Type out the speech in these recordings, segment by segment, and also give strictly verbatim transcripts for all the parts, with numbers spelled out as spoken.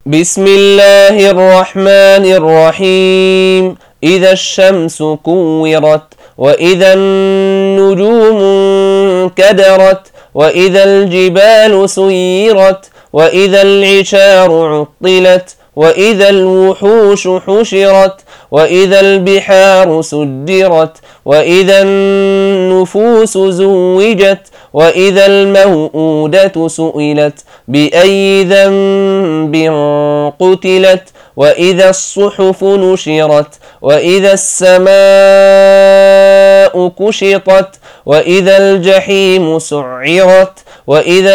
بسم الله الرحمن الرحيم. إذا الشمس كورت، وإذا النجوم انكدرت، وإذا الجبال سيرت، وإذا العشار عطلت، وإذا الوحوش حشرت، وإذا البحار سجرت، وإذا النفوس زوجت، وإذا الموءودة سئلت بأي ذنب قتلت، وإذا الصحف نشرت، وإذا السماء كشطت، وإذا الجحيم سعرت، وإذا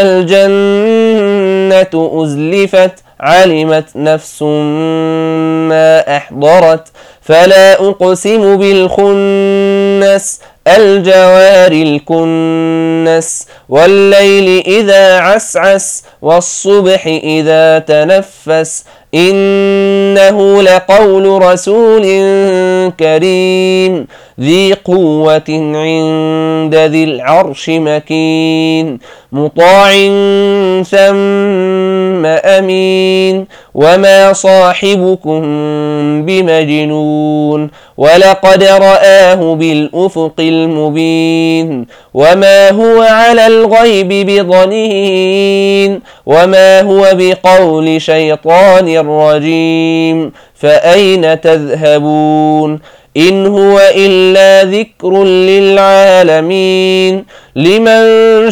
الجنة أزلفت. علمت نفس ما أحضرت. فلا أقسم بالخنس، الجوار الكنس، والليل إذا عسعس، والصبح إذا تنفس. إنه لقول رسول كريم ذي قوة عند ذي العرش مكين، مطاع ثم أمين. وما صاحبكم بمجنون، ولقد رآه بالأفق المبين. وما هو على الغيب بضنين، وما هو بقول شيطان رجيم. فأين تذهبون؟ إن هو إلا ذكر للعالمين. لمن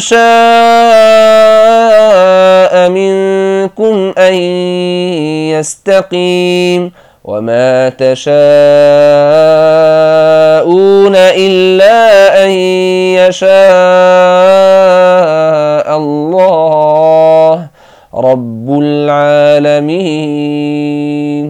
شاء منكم أن يستقيم، وما تشاءون إلا أن يشاء الله رب العالمين.